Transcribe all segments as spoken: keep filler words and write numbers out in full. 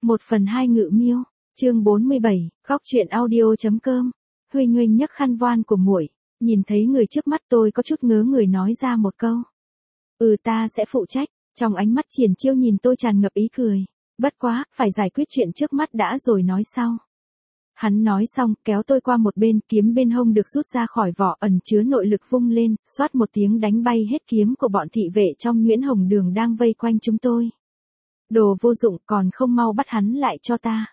Một phần hai ngự miêu, chương bốn mươi bảy, góc truyện audio.com. Huy Nguyen nhấc khăn voan của muội, nhìn thấy người trước mắt tôi có chút ngớ người nói ra một câu. Ừ, ta sẽ phụ trách. Trong ánh mắt Triển Chiêu nhìn tôi tràn ngập ý cười. Bất quá, phải giải quyết chuyện trước mắt đã rồi nói sau. Hắn nói xong, kéo tôi qua một bên, kiếm bên hông được rút ra khỏi vỏ, ẩn chứa nội lực vung lên, xoát một tiếng đánh bay hết kiếm của bọn thị vệ trong Nguyễn Hồng Đường đang vây quanh chúng tôi. Đồ vô dụng, còn không mau bắt hắn lại cho ta.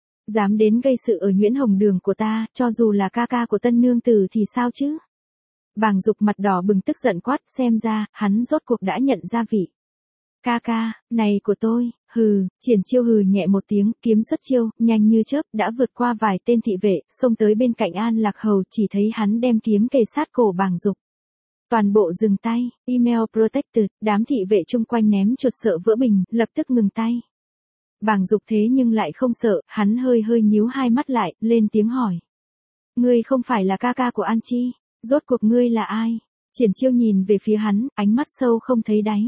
Dám đến gây sự ở Nguyễn Hồng Đường của ta, cho dù là ca ca của tân nương tử thì sao chứ? Bàng Dục mặt đỏ bừng tức giận quát, xem ra, hắn rốt cuộc đã nhận ra vị. Ca ca, này của tôi, hừ. Triển Chiêu hừ nhẹ một tiếng, kiếm xuất chiêu, nhanh như chớp, đã vượt qua vài tên thị vệ, xông tới bên cạnh An Lạc Hầu, chỉ thấy hắn đem kiếm kề sát cổ Bàng Dục. Toàn bộ dừng tay, email protected, đám thị vệ chung quanh ném chuột sợ vỡ bình, lập tức ngừng tay. Bàng Dục thế nhưng lại không sợ, hắn hơi hơi nhíu hai mắt lại, lên tiếng hỏi. Ngươi không phải là ca ca của An Chi, rốt cuộc ngươi là ai? Triển Chiêu nhìn về phía hắn, ánh mắt sâu không thấy đáy.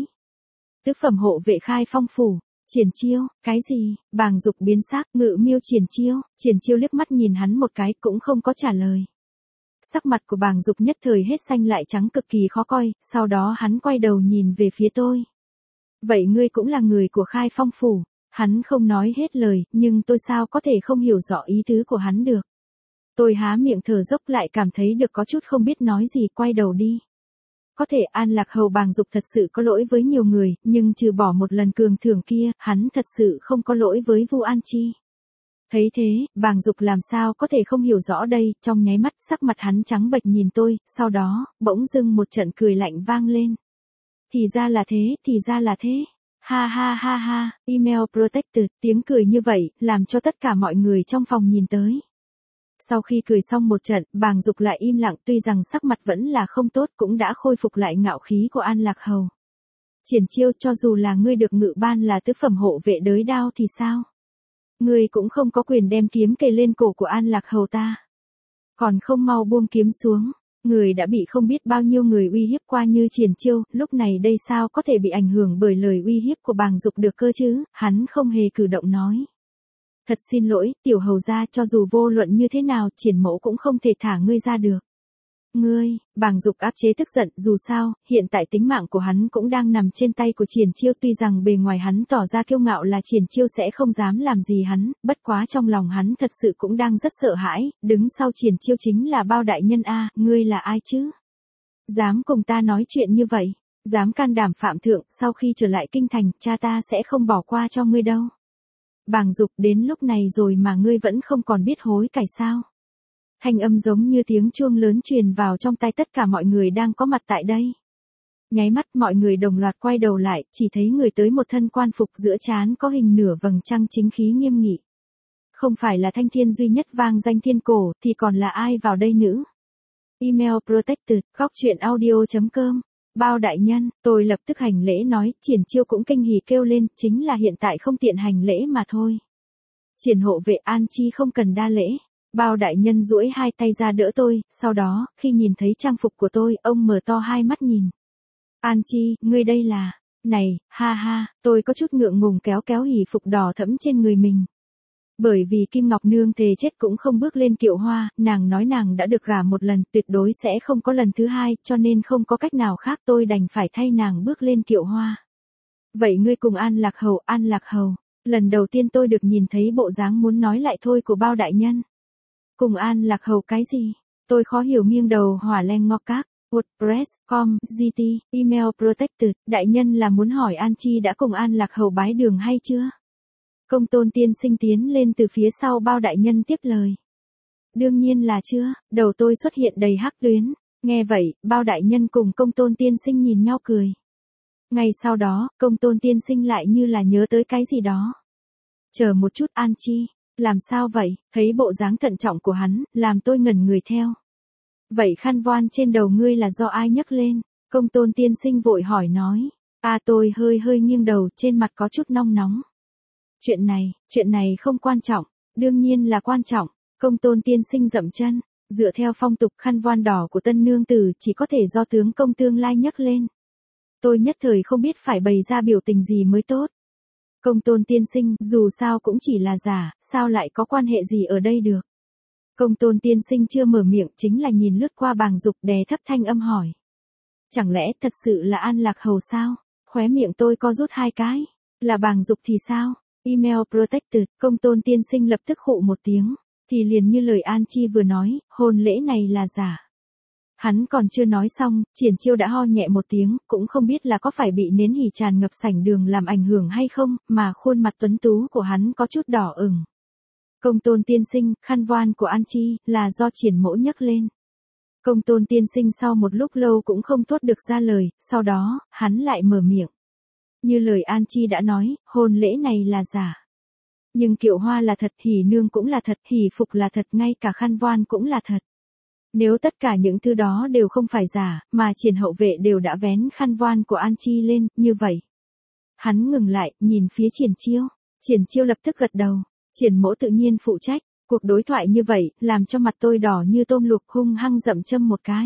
Tứ phẩm hộ vệ Khai Phong phủ. Triển Chiêu, cái gì? Bàng Dục biến sắc, ngự miêu Triển Chiêu. Triển Chiêu liếc mắt nhìn hắn một cái, cũng không có trả lời. Sắc mặt của Bàng Dục nhất thời hết xanh lại trắng cực kỳ khó coi, sau đó hắn quay đầu nhìn về phía tôi. Vậy ngươi cũng là người của Khai Phong phủ. Hắn không nói hết lời, nhưng tôi sao có thể không hiểu rõ ý tứ của hắn được. Tôi há miệng thở dốc lại cảm thấy được có chút không biết nói gì, quay đầu đi. Có thể An Lạc Hầu Bàng Dục thật sự có lỗi với nhiều người, nhưng trừ bỏ một lần cường thưởng kia, hắn thật sự không có lỗi với Vu An Chi. Thấy thế, Bàng Dục làm sao có thể không hiểu rõ đây, trong nháy mắt sắc mặt hắn trắng bệch nhìn tôi, sau đó, bỗng dưng một trận cười lạnh vang lên. Thì ra là thế, thì ra là thế. Ha ha ha ha, email protected, tiếng cười như vậy, làm cho tất cả mọi người trong phòng nhìn tới. Sau khi cười xong một trận, Bàng Dục lại im lặng, tuy rằng sắc mặt vẫn là không tốt, cũng đã khôi phục lại ngạo khí của An Lạc Hầu. Triển Chiêu, cho dù là ngươi được ngự ban là tứ phẩm hộ vệ đới đao thì sao? Ngươi cũng không có quyền đem kiếm kề lên cổ của An Lạc Hầu ta. Còn không mau buông kiếm xuống. Người đã bị không biết bao nhiêu người uy hiếp qua như Triển Chiêu, lúc này đây sao có thể bị ảnh hưởng bởi lời uy hiếp của Bàng Dục được cơ chứ? Hắn không hề cử động nói. Thật xin lỗi, tiểu hầu gia, cho dù vô luận như thế nào, Triển mẫu cũng không thể thả ngươi ra được. Ngươi, Bàng Dục áp chế tức giận, dù sao, hiện tại tính mạng của hắn cũng đang nằm trên tay của Triển Chiêu, tuy rằng bề ngoài hắn tỏ ra kiêu ngạo là Triển Chiêu sẽ không dám làm gì hắn, bất quá trong lòng hắn thật sự cũng đang rất sợ hãi, đứng sau Triển Chiêu chính là Bao đại nhân a, ngươi là ai chứ? Dám cùng ta nói chuyện như vậy, dám can đảm phạm thượng, sau khi trở lại kinh thành, cha ta sẽ không bỏ qua cho ngươi đâu. Bàng Dục, đến lúc này rồi mà ngươi vẫn không còn biết hối cải sao? Thanh âm giống như tiếng chuông lớn truyền vào trong tai tất cả mọi người đang có mặt tại đây. Nháy mắt mọi người đồng loạt quay đầu lại, chỉ thấy người tới một thân quan phục giữa trán có hình nửa vầng trăng chính khí nghiêm nghị. Không phải là Thanh Thiên duy nhất vang danh thiên cổ, thì còn là ai vào đây nữa? Email protected, góc truyện audio.com. Bao đại nhân, tôi lập tức hành lễ nói, Triển Chiêu cũng kinh hỉ kêu lên, chính là hiện tại không tiện hành lễ mà thôi. Triển hộ vệ An Chi không cần đa lễ. Bao đại nhân duỗi hai tay ra đỡ tôi, sau đó, khi nhìn thấy trang phục của tôi, ông mở to hai mắt nhìn. An Chi, ngươi đây là... Này, ha ha, tôi có chút ngượng ngùng kéo kéo hỉ phục đỏ thẫm trên người mình. Bởi vì Kim Ngọc Nương thề chết cũng không bước lên kiệu hoa, nàng nói nàng đã được gả một lần, tuyệt đối sẽ không có lần thứ hai, cho nên không có cách nào khác, tôi đành phải thay nàng bước lên kiệu hoa. Vậy ngươi cùng An Lạc Hầu, An Lạc Hầu, lần đầu tiên tôi được nhìn thấy bộ dáng muốn nói lại thôi của Bao đại nhân. Cùng An Lạc Hầu cái gì? Tôi khó hiểu nghiêng đầu hỏa len ngọc các. WordPress, com, giê tê, email protected, đại nhân là muốn hỏi An Chi đã cùng An Lạc Hầu bái đường hay chưa? Công tôn tiên sinh tiến lên từ phía sau Bao đại nhân tiếp lời. Đương nhiên là chưa, đầu tôi xuất hiện đầy hắc tuyến. Nghe vậy, Bao đại nhân cùng công tôn tiên sinh nhìn nhau cười. Ngay sau đó, công tôn tiên sinh lại như là nhớ tới cái gì đó. Chờ một chút An Chi. Làm sao vậy? Thấy bộ dáng thận trọng của hắn, làm tôi ngẩn người theo. Vậy khăn voan trên đầu ngươi là do ai nhấc lên? Công tôn tiên sinh vội hỏi nói. À, tôi hơi hơi nghiêng đầu, trên mặt có chút nong nóng. Chuyện này, chuyện này không quan trọng. Đương nhiên là quan trọng. Công tôn tiên sinh dậm chân. Dựa theo phong tục, khăn voan đỏ của tân nương tử chỉ có thể do tướng công tương lai nhấc lên. Tôi nhất thời không biết phải bày ra biểu tình gì mới tốt. Công tôn tiên sinh, dù sao cũng chỉ là giả, sao lại có quan hệ gì ở đây được. Công tôn tiên sinh chưa mở miệng chính là nhìn lướt qua Bàng Dục đè thấp thanh âm hỏi. Chẳng lẽ thật sự là An Lạc Hầu sao? Khóe miệng tôi co rút hai cái. Là Bàng Dục thì sao? Email protected, công tôn tiên sinh lập tức khụ một tiếng. Thì liền như lời An Chi vừa nói, hôn lễ này là giả. Hắn còn chưa nói xong, Triển Chiêu đã ho nhẹ một tiếng, cũng không biết là có phải bị nến hỉ tràn ngập sảnh đường làm ảnh hưởng hay không, mà khuôn mặt tuấn tú của hắn có chút đỏ ửng. Công tôn tiên sinh, khăn voan của An Chi, là do Triển mỗ nhấc lên. Công tôn tiên sinh sau một lúc lâu cũng không thốt được ra lời, sau đó, hắn lại mở miệng. Như lời An Chi đã nói, hôn lễ này là giả. Nhưng kiệu hoa là thật, hỉ nương cũng là thật, hỉ phục là thật, ngay cả khăn voan cũng là thật. Nếu tất cả những thứ đó đều không phải giả, mà Triển hậu vệ đều đã vén khăn voan của An Chi lên, như vậy. Hắn ngừng lại, nhìn phía Triển Chiêu. Triển Chiêu lập tức gật đầu. Triển mỗ tự nhiên phụ trách. Cuộc đối thoại như vậy, làm cho mặt tôi đỏ như tôm luộc, hung hăng dậm châm một cái.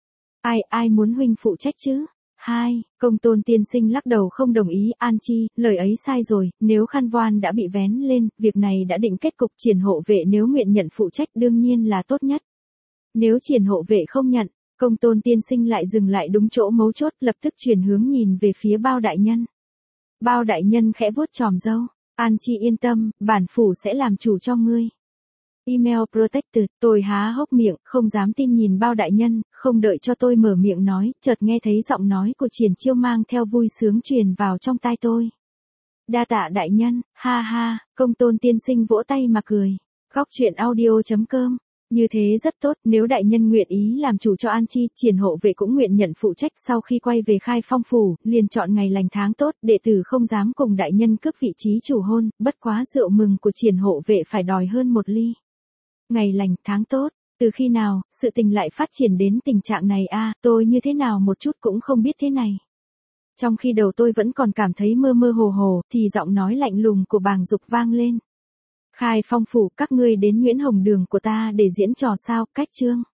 Ai, ai muốn huynh phụ trách chứ? Hai, công tôn tiên sinh lắc đầu không đồng ý. An Chi, lời ấy sai rồi, nếu khăn voan đã bị vén lên, việc này đã định kết cục. Triển hộ vệ nếu nguyện nhận phụ trách đương nhiên là tốt nhất. Nếu Triển hộ vệ không nhận, công tôn tiên sinh lại dừng lại đúng chỗ mấu chốt, lập tức chuyển hướng nhìn về phía Bao đại nhân. Bao đại nhân khẽ vuốt chòm râu. An Chi yên tâm, bản phủ sẽ làm chủ cho ngươi. Email protected, tôi há hốc miệng, không dám tin nhìn Bao đại nhân, không đợi cho tôi mở miệng nói, chợt nghe thấy giọng nói của Triển Chiêu mang theo vui sướng truyền vào trong tai tôi. Đa tạ đại nhân, ha ha, công tôn tiên sinh vỗ tay mà cười. Góc truyện audio chấm com. Như thế rất tốt, nếu đại nhân nguyện ý làm chủ cho An Chi, Triển hộ vệ cũng nguyện nhận phụ trách. Sau khi quay về Khai Phong phủ, liền chọn ngày lành tháng tốt, đệ tử không dám cùng đại nhân cướp vị trí chủ hôn, bất quá rượu mừng của Triển hộ vệ phải đòi hơn một ly. Ngày lành tháng tốt, từ khi nào, sự tình lại phát triển đến tình trạng này a, tôi như thế nào một chút cũng không biết thế này. Trong khi đầu tôi vẫn còn cảm thấy mơ mơ hồ hồ, thì giọng nói lạnh lùng của Bàng Dục vang lên. Khai Phong phủ, các ngươi đến Nguyễn Hồng đường của ta để diễn trò sao, cách chương.